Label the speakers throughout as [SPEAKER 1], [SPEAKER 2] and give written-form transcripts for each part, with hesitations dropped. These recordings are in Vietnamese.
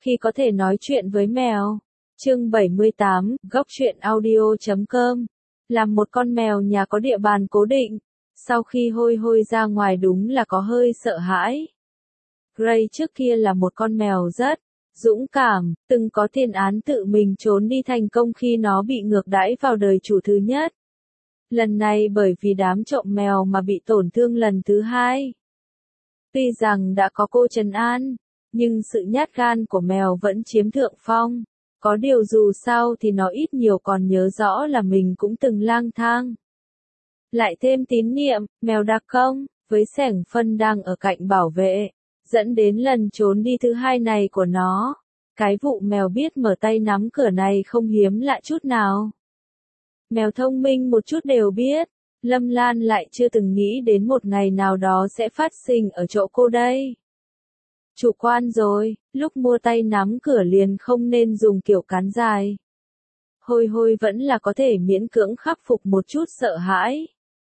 [SPEAKER 1] Khi có thể nói chuyện với mèo. Chương 78, goctruyện.audio.com. Làm một con mèo nhà có địa bàn cố định. Sau khi hôi hôi ra ngoài đúng là có hơi sợ hãi. Gray trước kia là một con mèo rất dũng cảm, từng có tiền án tự mình trốn đi thành công khi nó bị ngược đãi vào đời chủ thứ nhất. Lần này bởi vì đám trộm mèo mà bị tổn thương lần thứ hai. Tuy rằng đã có cô trấn an, nhưng sự nhát gan của mèo vẫn chiếm thượng phong. Có điều dù sao thì nó ít nhiều còn nhớ rõ là mình cũng từng lang thang. Lại thêm tín niệm, mèo đặc công, với xẻng phân đang ở cạnh bảo vệ, dẫn đến lần trốn đi thứ hai này của nó. Cái vụ mèo biết mở tay nắm cửa này không hiếm lạ chút nào. Mèo thông minh một chút đều biết, Lâm Lan lại chưa từng nghĩ đến một ngày nào đó sẽ phát sinh ở chỗ cô đây. Chủ quan rồi, lúc mua tay nắm cửa liền không nên dùng kiểu cán dài. Hôi hôi vẫn là có thể miễn cưỡng khắc phục một chút sợ hãi.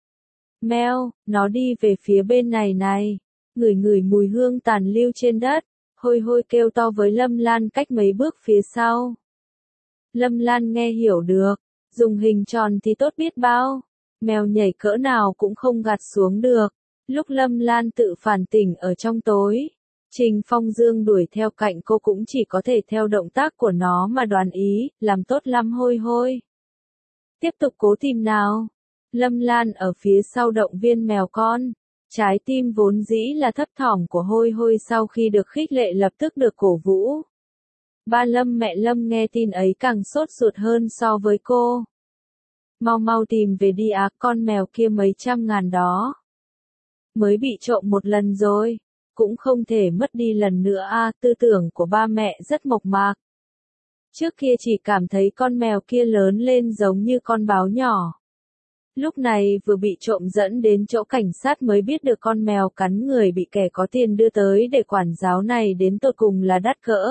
[SPEAKER 1] Mèo, nó đi về phía bên này này, ngửi ngửi mùi hương tàn lưu trên đất, hôi hôi kêu to với Lâm Lan cách mấy bước phía sau. Lâm Lan nghe hiểu được, dùng hình tròn thì tốt biết bao, mèo nhảy cỡ nào cũng không gạt xuống được. Lúc Lâm Lan tự phản tỉnh ở trong tối, Trình Phong Dương đuổi theo cạnh cô cũng chỉ có thể theo động tác của nó mà đoán ý, làm tốt lắm hôi hôi. Tiếp tục cố tìm nào. Lâm Lan ở phía sau động viên mèo con. Trái tim vốn dĩ là thấp thỏm của hôi hôi sau khi được khích lệ lập tức được cổ vũ. Ba Lâm mẹ Lâm nghe tin ấy càng sốt ruột hơn so với cô. Mau mau tìm về đi á, con mèo kia mấy trăm ngàn đó. Mới bị trộm một lần rồi, cũng không thể mất đi lần nữa à, tư tưởng của ba mẹ rất mộc mạc. Trước kia chỉ cảm thấy con mèo kia lớn lên giống như con báo nhỏ. Lúc này vừa bị trộm dẫn đến chỗ cảnh sát mới biết được con mèo cắn người bị kẻ có tiền đưa tới để quản giáo này đến tột cùng là đắt cỡ.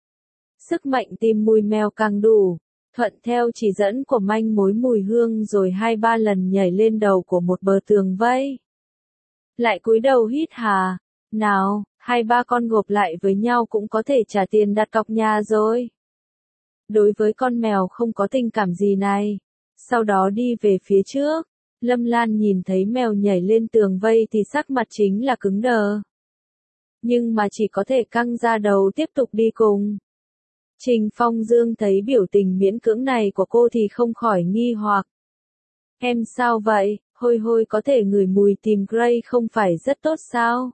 [SPEAKER 1] Sức mạnh tìm mùi mèo càng đủ, thuận theo chỉ dẫn của manh mối mùi hương rồi 2-3 lần nhảy lên đầu của một bờ tường vây. Lại cúi đầu hít hà, nào, 2-3 con gộp lại với nhau cũng có thể trả tiền đặt cọc nhà rồi. Đối với con mèo không có tình cảm gì này. Sau đó đi về phía trước, Lâm Lan nhìn thấy mèo nhảy lên tường vây thì sắc mặt chính là cứng đờ. Nhưng mà chỉ có thể căng ra đầu tiếp tục đi cùng. Trình Phong Dương thấy biểu tình miễn cưỡng này của cô thì không khỏi nghi hoặc. Em sao vậy, hôi hôi có thể ngửi mùi tìm Gray không phải rất tốt sao?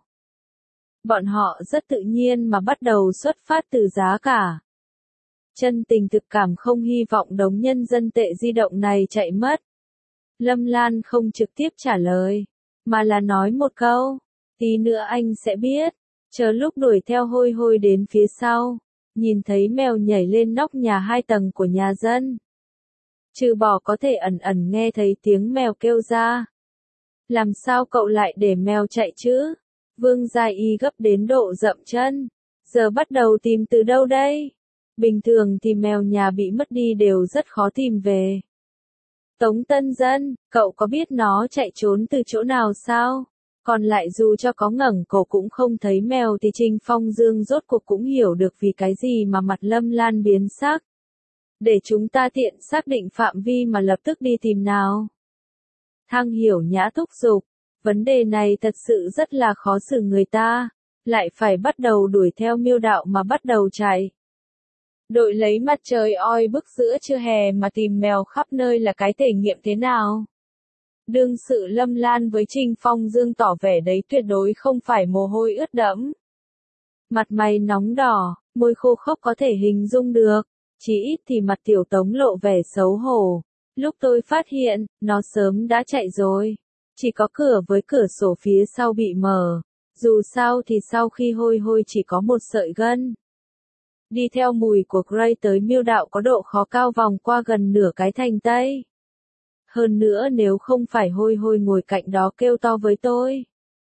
[SPEAKER 1] Bọn họ rất tự nhiên mà bắt đầu xuất phát từ giá cả. Chân tình thực cảm không hy vọng đống nhân dân tệ di động này chạy mất. Lâm Lan không trực tiếp trả lời, mà là nói một câu, tí nữa anh sẽ biết. Chờ lúc đuổi theo hôi hôi đến phía sau, nhìn thấy mèo nhảy lên nóc nhà 2 tầng của nhà dân. Trừ bỏ có thể ẩn ẩn nghe thấy tiếng mèo kêu ra. Làm sao cậu lại để mèo chạy chứ? Vương Gia Y gấp đến độ dậm chân. Giờ bắt đầu tìm từ đâu đây? Bình thường thì mèo nhà bị mất đi đều rất khó tìm về. Tống Tân Dân, cậu có biết nó chạy trốn từ chỗ nào sao? Còn lại dù cho có ngẩng cổ cũng không thấy mèo thì Trình Phong Dương rốt cuộc cũng hiểu được vì cái gì mà mặt Lâm Lan biến sắc. Để chúng ta tiện xác định phạm vi mà lập tức đi tìm nào. Thang Hiểu Nhã thúc giục, vấn đề này thật sự rất là khó xử người ta, lại phải bắt đầu đuổi theo Miêu Đạo mà bắt đầu chạy. Đội lấy mặt trời oi bức giữa trưa hè mà tìm mèo khắp nơi là cái thể nghiệm thế nào? Đương sự Lâm Lan với Trình Phong Dương tỏ vẻ đấy tuyệt đối không phải mồ hôi ướt đẫm. Mặt mày nóng đỏ, môi khô khốc có thể hình dung được, chỉ ít thì mặt Tiểu Tống lộ vẻ xấu hổ. Lúc tôi phát hiện, nó sớm đã chạy rồi. Chỉ có cửa với cửa sổ phía sau bị mở. Dù sao thì sau khi hôi hôi chỉ có một sợi gân. Đi theo mùi của Gray tới Miêu Đạo có độ khó cao vòng qua gần nửa cái thành Tây. Hơn nữa nếu không phải hôi hôi ngồi cạnh đó kêu to với tôi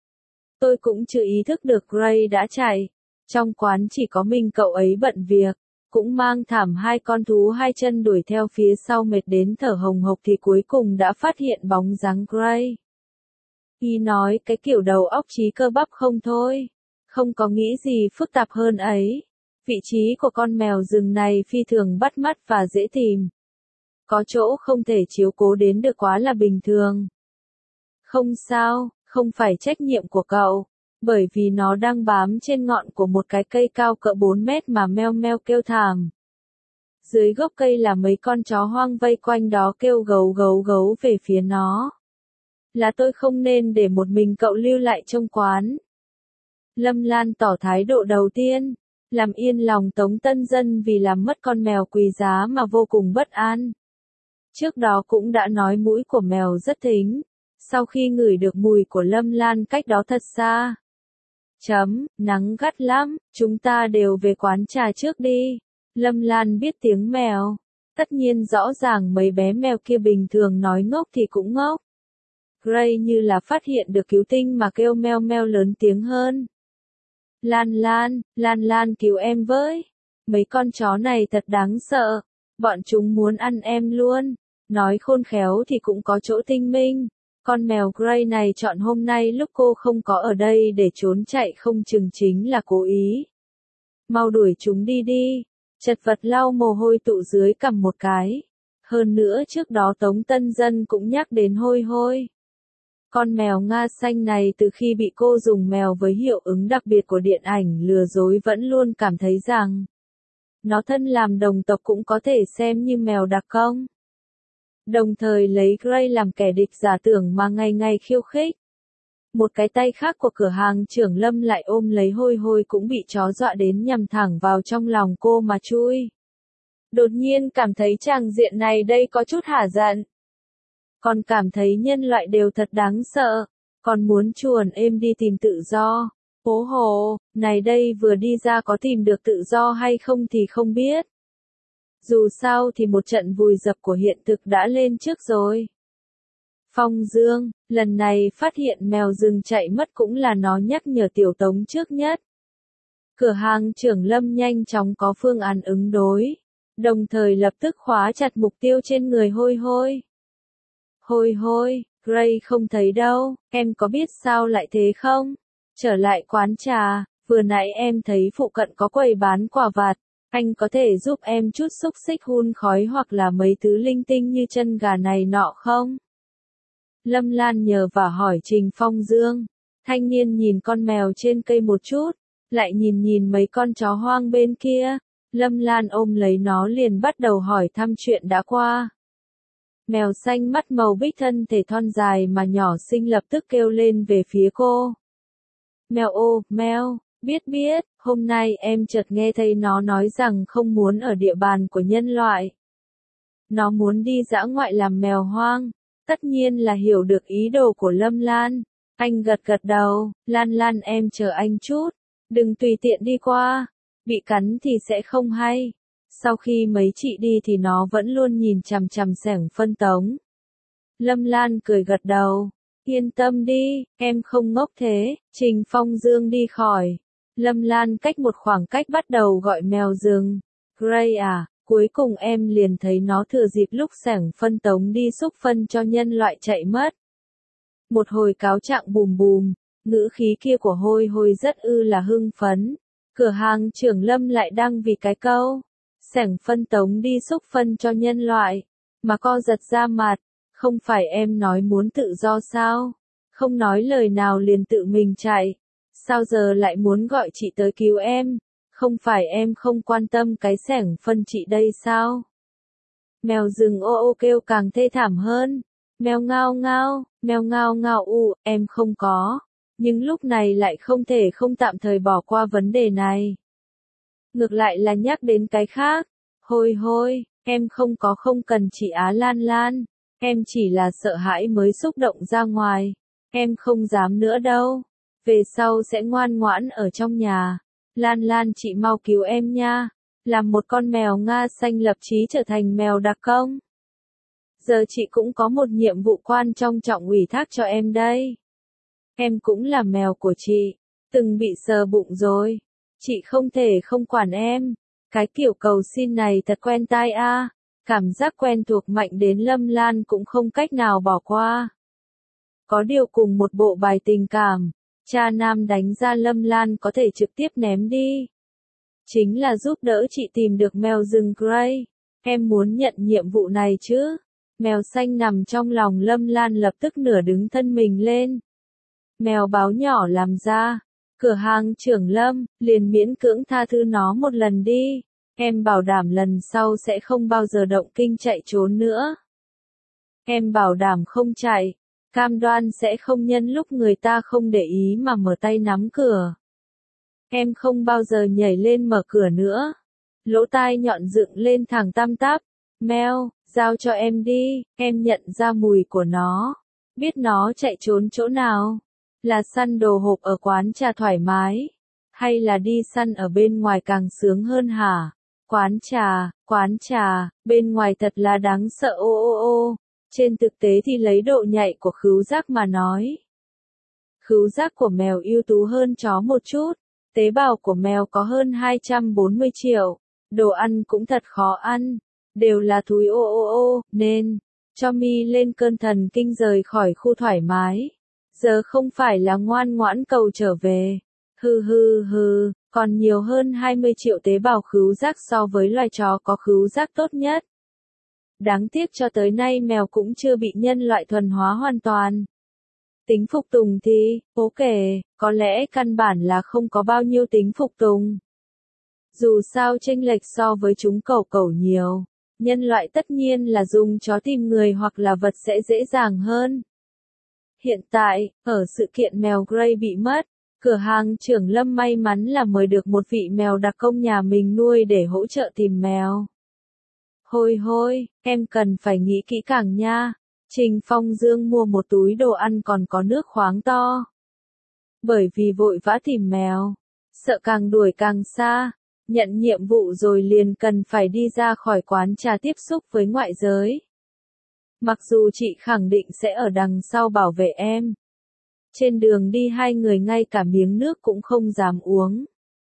[SPEAKER 1] cũng chưa ý thức được Gray đã chạy. Trong quán chỉ có mình cậu ấy bận việc, cũng mang thảm 2 con thú 2 chân đuổi theo phía sau mệt đến thở hồng hộc thì cuối cùng đã phát hiện bóng dáng Gray. Y nói cái kiểu đầu óc trí cơ bắp không thôi, không có nghĩ gì phức tạp hơn ấy. Vị trí của con mèo rừng này phi thường bắt mắt và dễ tìm. Có chỗ không thể chiếu cố đến được quá là bình thường. Không sao, không phải trách nhiệm của cậu, bởi vì nó đang bám trên ngọn của một cái cây cao cỡ 4 mét mà meo meo kêu thảm. Dưới gốc cây là mấy con chó hoang vây quanh đó kêu gấu gấu gấu về phía nó. Là tôi không nên để một mình cậu lưu lại trong quán. Lâm Lan tỏ thái độ đầu tiên, làm yên lòng Tống Tân Dân vì làm mất con mèo quý giá mà vô cùng bất an. Trước đó cũng đã nói mũi của mèo rất thính, sau khi ngửi được mùi của Lâm Lan cách đó thật xa. Nắng gắt lắm, chúng ta đều về quán trà trước đi. Lâm Lan biết tiếng mèo. Tất nhiên rõ ràng mấy bé mèo kia bình thường nói ngốc thì cũng ngốc. Gray như là phát hiện được cứu tinh mà kêu meo meo lớn tiếng hơn. Lan Lan cứu em với. Mấy con chó này thật đáng sợ. Bọn chúng muốn ăn em luôn. Nói khôn khéo thì cũng có chỗ tinh minh. Con mèo Gray này chọn hôm nay lúc cô không có ở đây để trốn chạy không chừng chính là cố ý. Mau đuổi chúng đi đi. Chật vật lau mồ hôi tụ dưới cằm một cái. Hơn nữa trước đó Tống Tân Dân cũng nhắc đến hôi hôi. Con mèo Nga xanh này từ khi bị cô dùng mèo với hiệu ứng đặc biệt của điện ảnh lừa dối vẫn luôn cảm thấy rằng nó thân làm đồng tộc cũng có thể xem như mèo đặc công. Đồng thời lấy Gray làm kẻ địch giả tưởng mà ngày ngày khiêu khích. Một cái tay khác của cửa hàng trưởng Lâm lại ôm lấy hôi hôi cũng bị chó dọa đến nhằm thẳng vào trong lòng cô mà chui. Đột nhiên cảm thấy tràng diện này đây có chút hả giận. Còn cảm thấy nhân loại đều thật đáng sợ. Còn muốn chuồn êm đi tìm tự do. Hố hồ, này đây vừa đi ra có tìm được tự do hay không thì không biết. Dù sao thì một trận vùi dập của hiện thực đã lên trước rồi. Phong Dương, lần này phát hiện mèo rừng chạy mất cũng là nó nhắc nhở Tiểu Tống trước nhất. Cửa hàng trưởng Lâm nhanh chóng có phương án ứng đối, đồng thời lập tức khóa chặt mục tiêu trên người hôi hôi. Hôi hôi, Gray không thấy đâu, em có biết sao lại thế không? Trở lại quán trà, vừa nãy em thấy phụ cận có quầy bán quà vặt, anh có thể giúp em chút xúc xích hun khói hoặc là mấy thứ linh tinh như chân gà này nọ không? Lâm Lan nhờ và hỏi Trình Phong Dương. Thanh niên nhìn con mèo trên cây một chút, lại nhìn mấy con chó hoang bên kia. Lâm Lan ôm lấy nó liền bắt đầu hỏi thăm chuyện đã qua. Mèo xanh mắt màu bích thân thể thon dài mà nhỏ xinh lập tức kêu lên về phía cô. Mèo ô, mèo, biết, hôm nay em chợt nghe thấy nó nói rằng không muốn ở địa bàn của nhân loại. Nó muốn đi dã ngoại làm mèo hoang. Tất nhiên là hiểu được ý đồ của Lâm Lan. Anh gật đầu, Lan em chờ anh chút. Đừng tùy tiện đi qua. Bị cắn thì sẽ không hay. Sau khi mấy chị đi thì nó vẫn luôn nhìn chằm chằm xẻng phân Tống. Lâm Lan cười gật đầu. Yên tâm đi, em không ngốc thế. Trình Phong Dương đi khỏi. Lâm Lan cách một khoảng cách bắt đầu gọi mèo rừng. Gray à, cuối cùng em liền thấy nó thừa dịp lúc xẻng phân Tống đi xúc phân cho nhân loại chạy mất. Một hồi cáo trạng bùm bùm, ngữ khí kia của hôi hôi rất là hưng phấn. Cửa hàng trưởng Lâm lại đăng vì cái câu xẻng phân Tống đi xúc phân cho nhân loại, mà co giật ra mặt. Không phải em nói muốn tự do sao? Không nói lời nào liền tự mình chạy. Sao giờ lại muốn gọi chị tới cứu em? Không phải em không quan tâm cái xẻng phân chị đây sao? Mèo rừng ô ô kêu càng thê thảm hơn. Mèo ngao ngao em không có. Nhưng lúc này lại không thể không tạm thời bỏ qua vấn đề này. Ngược lại là nhắc đến cái khác. Hôi, em không cần chị Á Lan. Em chỉ là sợ hãi mới xúc động ra ngoài. Em không dám nữa đâu. Về sau sẽ ngoan ngoãn ở trong nhà. Lan chị mau cứu em nha. Làm một con mèo Nga xanh lập chí trở thành mèo đặc công. Giờ chị cũng có một nhiệm vụ quan trọng ủy thác cho em đây. Em cũng là mèo của chị. Từng bị sờ bụng rồi. Chị không thể không quản em. Cái kiểu cầu xin này thật quen tai a. Cảm giác quen thuộc mạnh đến Lâm Lan cũng không cách nào bỏ qua. Có điều cùng một bộ bài tình cảm. Cha nam đánh ra Lâm Lan có thể trực tiếp ném đi. Chính là giúp đỡ chị tìm được mèo rừng Gray. Em muốn nhận nhiệm vụ này chứ? Mèo xanh nằm trong lòng Lâm Lan lập tức nửa đứng thân mình lên. Mèo báo nhỏ làm ra. Cửa hàng trưởng Lâm, liền miễn cưỡng tha thứ nó một lần đi. Em bảo đảm lần sau sẽ không bao giờ động kinh chạy trốn nữa. Em bảo đảm không chạy. Cam đoan sẽ không nhân lúc người ta không để ý mà mở tay nắm cửa. Em không bao giờ nhảy lên mở cửa nữa. Lỗ tai nhọn dựng lên thẳng tăm tắp. Mèo, giao cho em đi, em nhận ra mùi của nó. Biết nó chạy trốn chỗ nào? Là săn đồ hộp ở quán trà thoải mái? Hay là đi săn ở bên ngoài càng sướng hơn hả? Quán trà, bên ngoài thật là đáng sợ ô ô ô. Trên thực tế thì lấy độ nhạy của khứu giác mà nói. Khứu giác của mèo ưu tú hơn chó một chút. Tế bào của mèo có hơn 240 triệu. Đồ ăn cũng thật khó ăn. Đều là thúi ô ô ô, nên, cho mi lên cơn thần kinh rời khỏi khu thoải mái. Giờ không phải là ngoan ngoãn cầu trở về. Hừ, còn nhiều hơn 20 triệu tế bào khứu giác so với loài chó có khứu giác tốt nhất. Đáng tiếc cho tới nay mèo cũng chưa bị nhân loại thuần hóa hoàn toàn. Tính phục tùng thì, ok, có lẽ căn bản là không có bao nhiêu tính phục tùng. Dù sao chênh lệch so với chúng cẩu nhiều, nhân loại tất nhiên là dùng chó tìm người hoặc là vật sẽ dễ dàng hơn. Hiện tại, ở sự kiện mèo Gray bị mất, cửa hàng trưởng Lâm may mắn là mời được một vị mèo đặc công nhà mình nuôi để hỗ trợ tìm mèo. Hôi, em cần phải nghĩ kỹ càng nha. Trình Phong Dương mua một túi đồ ăn còn có nước khoáng to. Bởi vì vội vã tìm mèo, sợ càng đuổi càng xa, nhận nhiệm vụ rồi liền cần phải đi ra khỏi quán trà tiếp xúc với ngoại giới. Mặc dù chị khẳng định sẽ ở đằng sau bảo vệ em. Trên đường đi hai người ngay cả miếng nước cũng không dám uống.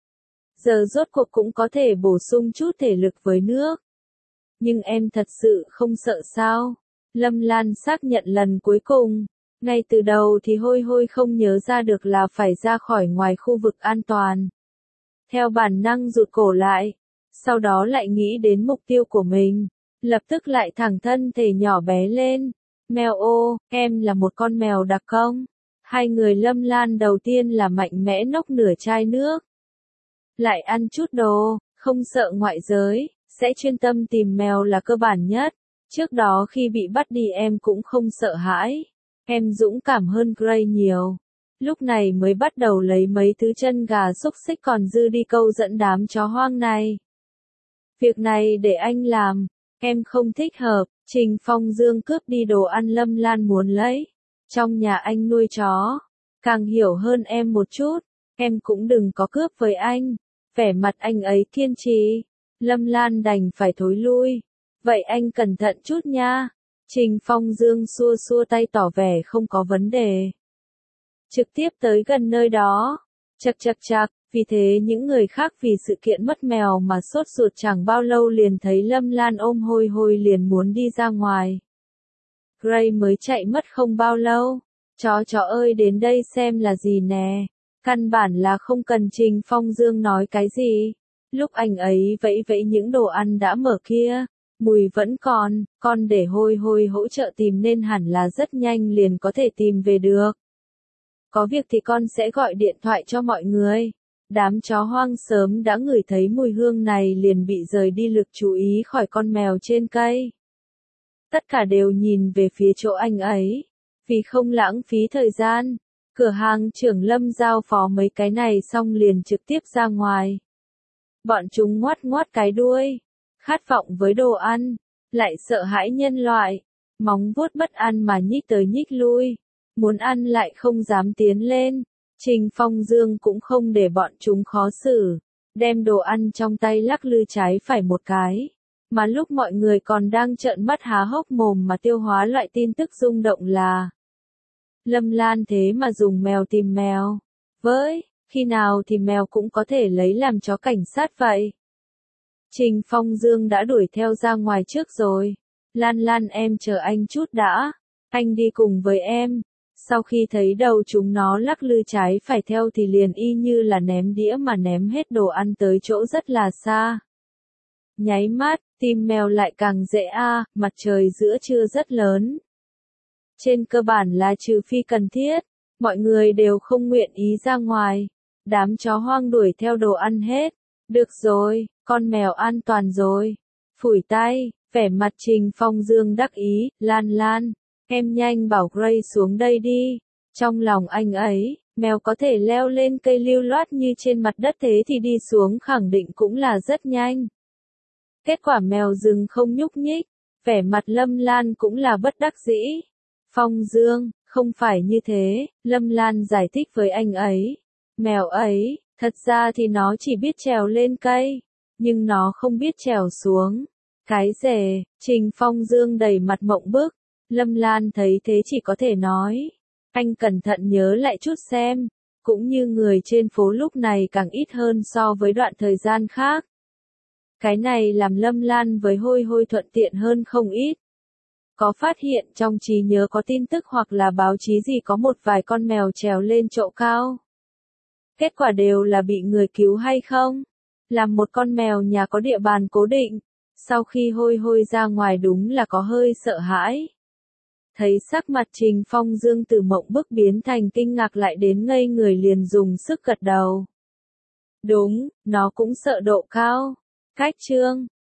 [SPEAKER 1] Giờ rốt cuộc cũng có thể bổ sung chút thể lực với nước. Nhưng em thật sự không sợ sao? Lâm Lan xác nhận lần cuối cùng. Ngay từ đầu thì hôi không nhớ ra được là phải ra khỏi ngoài khu vực an toàn. Theo bản năng rụt cổ lại. Sau đó lại nghĩ đến mục tiêu của mình. Lập tức lại thẳng thân thể nhỏ bé lên. Mèo ô, em là một con mèo đặc công. Hai người Lâm Lan đầu tiên là mạnh mẽ nốc nửa chai nước. Lại ăn chút đồ, không sợ ngoại giới, sẽ chuyên tâm tìm mèo là cơ bản nhất. Trước đó khi bị bắt đi em cũng không sợ hãi. Em dũng cảm hơn Gray nhiều. Lúc này mới bắt đầu lấy mấy thứ chân gà xúc xích còn dư đi câu dẫn đám chó hoang này. Việc này để anh làm. Em không thích hợp. Trình Phong Dương cướp đi đồ ăn Lâm Lan muốn lấy. Trong nhà anh nuôi chó. Càng hiểu hơn em một chút. Em cũng đừng có cướp với anh. Vẻ mặt anh ấy kiên trì. Lâm Lan đành phải thối lui. Vậy anh cẩn thận chút nha. Trình Phong Dương xua tay tỏ vẻ không có vấn đề. Trực tiếp tới gần nơi đó. Chậc, vì thế những người khác vì sự kiện mất mèo mà sốt ruột chẳng bao lâu liền thấy Lâm Lan ôm hôi liền muốn đi ra ngoài. Gray mới chạy mất không bao lâu. Chó ơi đến đây xem là gì nè. Căn bản là không cần Trình Phong Dương nói cái gì. Lúc anh ấy vẫy những đồ ăn đã mở kia. Mùi vẫn còn, con để hôi hỗ trợ tìm nên hẳn là rất nhanh liền có thể tìm về được. Có việc thì con sẽ gọi điện thoại cho mọi người. Đám chó hoang sớm đã ngửi thấy mùi hương này liền bị rời đi lực chú ý khỏi con mèo trên cây. Tất cả đều nhìn về phía chỗ anh ấy. Vì không lãng phí thời gian, cửa hàng trưởng Lâm giao phó mấy cái này xong liền trực tiếp ra ngoài. Bọn chúng ngoắt cái đuôi. Khát vọng với đồ ăn, lại sợ hãi nhân loại, móng vuốt bất an mà nhích tới nhích lui, muốn ăn lại không dám tiến lên. Trình Phong Dương cũng không để bọn chúng khó xử, đem đồ ăn trong tay lắc lư trái phải một cái, mà lúc mọi người còn đang trợn mắt há hốc mồm mà tiêu hóa loại tin tức rung động là Lâm Lan thế mà dùng mèo tìm mèo, khi nào thì mèo cũng có thể lấy làm chó cảnh sát vậy. Trình Phong Dương đã đuổi theo ra ngoài trước rồi. Lan em chờ anh chút đã. Anh đi cùng với em. Sau khi thấy đầu chúng nó lắc lư trái phải theo thì liền y như là ném đĩa mà ném hết đồ ăn tới chỗ rất là xa. Nháy mắt, tim mèo lại càng dễ mặt trời giữa trưa rất lớn. Trên cơ bản là trừ phi cần thiết, mọi người đều không nguyện ý ra ngoài. Đám chó hoang đuổi theo đồ ăn hết. Được rồi, con mèo an toàn rồi. Phủi tay, vẻ mặt Trình Phong Dương đắc ý, Lan Lan, em nhanh bảo Gray xuống đây đi. Trong lòng anh ấy, mèo có thể leo lên cây lưu loát như trên mặt đất thế thì đi xuống khẳng định cũng là rất nhanh. Kết quả mèo rừng không nhúc nhích, vẻ mặt Lâm Lan cũng là bất đắc dĩ. Phong Dương, không phải như thế, Lâm Lan giải thích với anh ấy. Mèo ấy, thật ra thì nó chỉ biết trèo lên cây, nhưng nó không biết trèo xuống. Cái rể, Trình Phong Dương đầy mặt mộng bức. Lâm Lan thấy thế chỉ có thể nói. Anh cẩn thận nhớ lại chút xem. Cũng như người trên phố lúc này càng ít hơn so với đoạn thời gian khác. Cái này làm Lâm Lan với Hôi Hôi thuận tiện hơn không ít. Có phát hiện trong trí nhớ có tin tức hoặc là báo chí gì có một vài con mèo trèo lên chỗ cao. Kết quả đều là bị người cứu hay không? Làm một con mèo nhà có địa bàn cố định. Sau khi Hôi Hôi ra ngoài đúng là có hơi sợ hãi. Thấy sắc mặt Trình Phong Dương từ mộng bức biến thành kinh ngạc lại đến ngây người liền dùng sức gật đầu. Đúng, nó cũng sợ độ cao. Cách chương